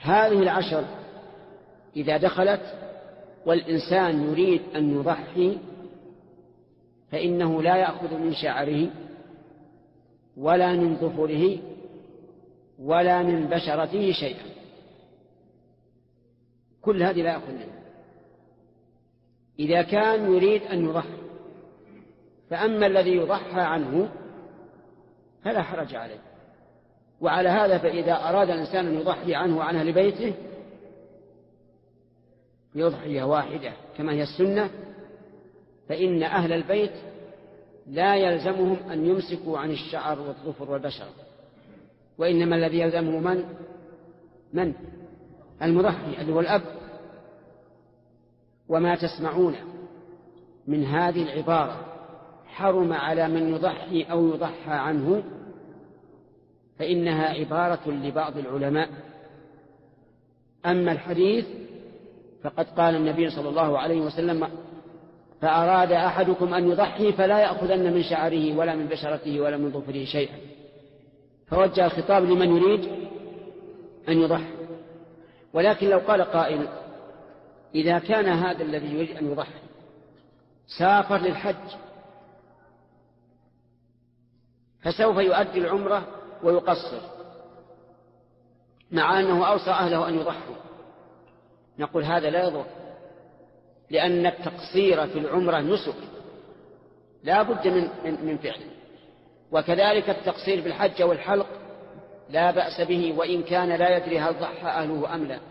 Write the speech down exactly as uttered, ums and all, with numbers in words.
هذه العشر إذا دخلت والإنسان يريد أن يضحي فإنه لا يأخذ من شعره ولا من ظفره ولا من بشرته شيئا، كل هذه لا يأخذ منه إذا كان يريد أن يضحي. فأما الذي يضحى عنه فلا حرج عليه. وعلى هذا فإذا أراد الإنسان أن يضحي عنه وعن أهل بيته يضحية واحدة كما هي السنة، فإن أهل البيت لا يلزمهم أن يمسكوا عن الشعر والظفر والبشر، وإنما الذي يلزمه من؟ من؟ المضحي اللي هو الأب. وما تسمعون من هذه العبارة حرم على من يضحي أو يضحى عنه فإنها عبارة لبعض العلماء. أما الحديث فقد قال النبي صلى الله عليه وسلم: فأراد أحدكم أن يضحي فلا يأخذن من شعره ولا من بشرته ولا من ظفره شيئا، فوجه الخطاب لمن يريد أن يضحي. ولكن لو قال قائل: إذا كان هذا الذي يريد أن يضحي سافر للحج فسوف يؤدي العمرة ويقصر مع أنه أوصى أهله أن يضحوا، نقول هذا لا يضر، لأن التقصير في العمرة نسك لا بد من, من فعله، وكذلك التقصير في الحج والحلق لا بأس به وإن كان لا يدري هل ضحى أهله أم لا.